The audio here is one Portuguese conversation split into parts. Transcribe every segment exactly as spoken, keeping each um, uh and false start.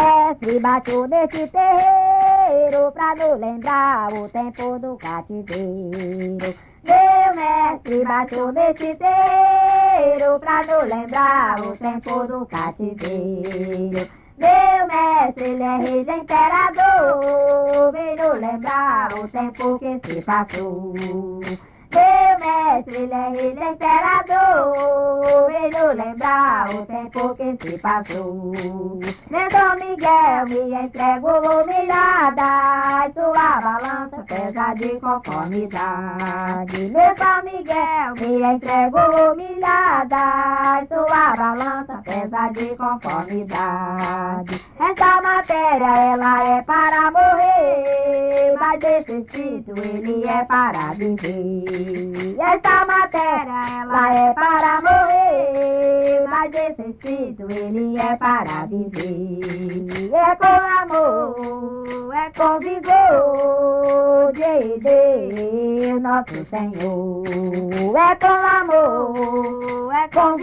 mestre bateu nesse terreiro pra nos lembrar o tempo do cativeiro. Meu mestre bateu nesse terreiro pra nos lembrar o tempo do cativeiro. Meu mestre, ele é rei de imperador, vem nos lembrar o tempo que se passou. Meu mestre, ele é rei de imperador, vem nos lembrar o tempo que se passou. Meu Dom Miguel me entregou humilhada, sua balança pesa de conformidade. Meu Dom Miguel me entregou humilhada, sua balança pesa de conformidade. Essa matéria, ela é para morrer, mas esse espírito, ele é para viver. Esta matéria, ela é para morrer, mas esse espírito, ele é para viver. É com amor, é com vigor de Deus, nosso Senhor. É com amor, é com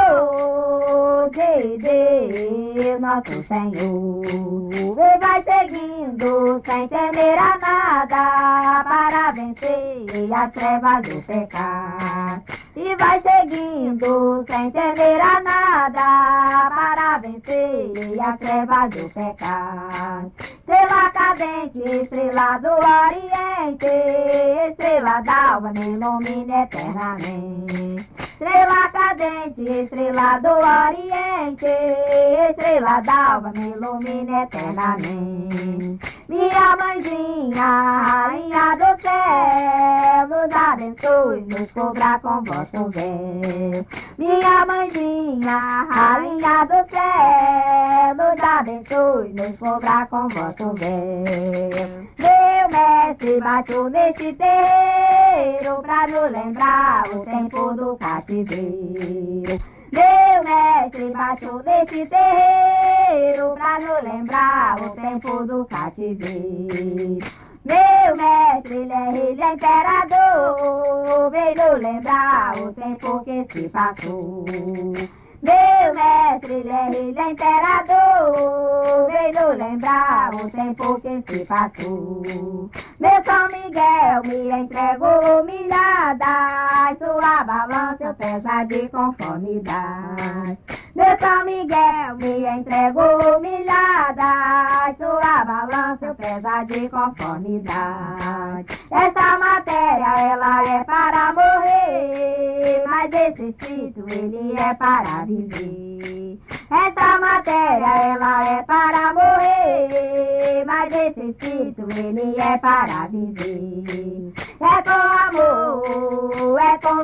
vigor de Deus, nosso Senhor. E vai seguindo sem temer a nada, para vencer as trevas do pecado. E vai seguindo sem temer a nada, para vencer as trevas do pecado. Estrela cadente, estrela do oriente, estrela d'alva me ilumina eternamente. Estrela cadente, estrela do oriente, estrela d'alva me ilumina eternamente. Minha mãezinha, rainha do céu, nos abençoe, nos cobra com vosso véu. Minha mãezinha, rainha do céu, nos abençoe, nos cobra com vosso véu. Meu mestre bateu nesse terreiro pra nos lembrar o tempo do cativeiro. Meu mestre bateu nesse terreiro pra nos lembrar o tempo do cativeiro. Meu mestre, ele é rei de imperador, vem nos lembrar o tempo que se passou. Meu mestre, ele é rei de imperador, vem nos lembrar o tempo que se passou. Meu São Miguel me entregou humilhada, sua balança pesa de conformidade. Meu São Miguel me entregou humilhada, sua balança pesa de conformidade. Essa matéria, ela é para morrer, mas esse espírito, ele é para viver. Essa matéria, ela é para morrer, mas esse espírito, ele é para viver. É com amor, é com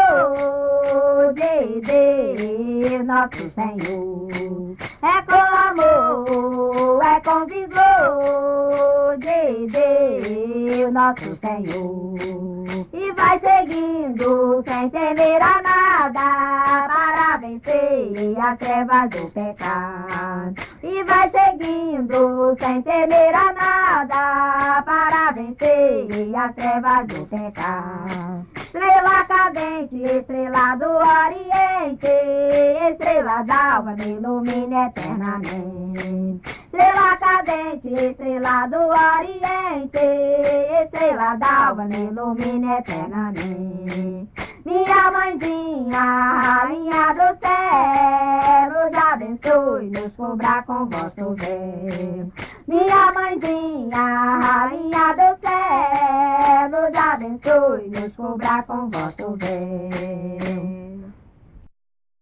vigor de Deus, nosso Senhor. É com amor, é com vigor de Deus, nosso Senhor. E vai seguindo sem temer a nada, para vencer as trevas do pecado. E vai seguindo sem temer a nada, para vencer as trevas do pecado. Estrela cadente, estrela do oriente, estrela d'alva me ilumina eternamente. Estrela cadente, estrela do oriente, estrela d'alva me ilumina eternamente. Minha mãezinha, rainha do céu, nos abençoe, nos cobra com vosso véu. Minha mãezinha, rainha do céu, nos abençoe, nos cobra com vosso véu.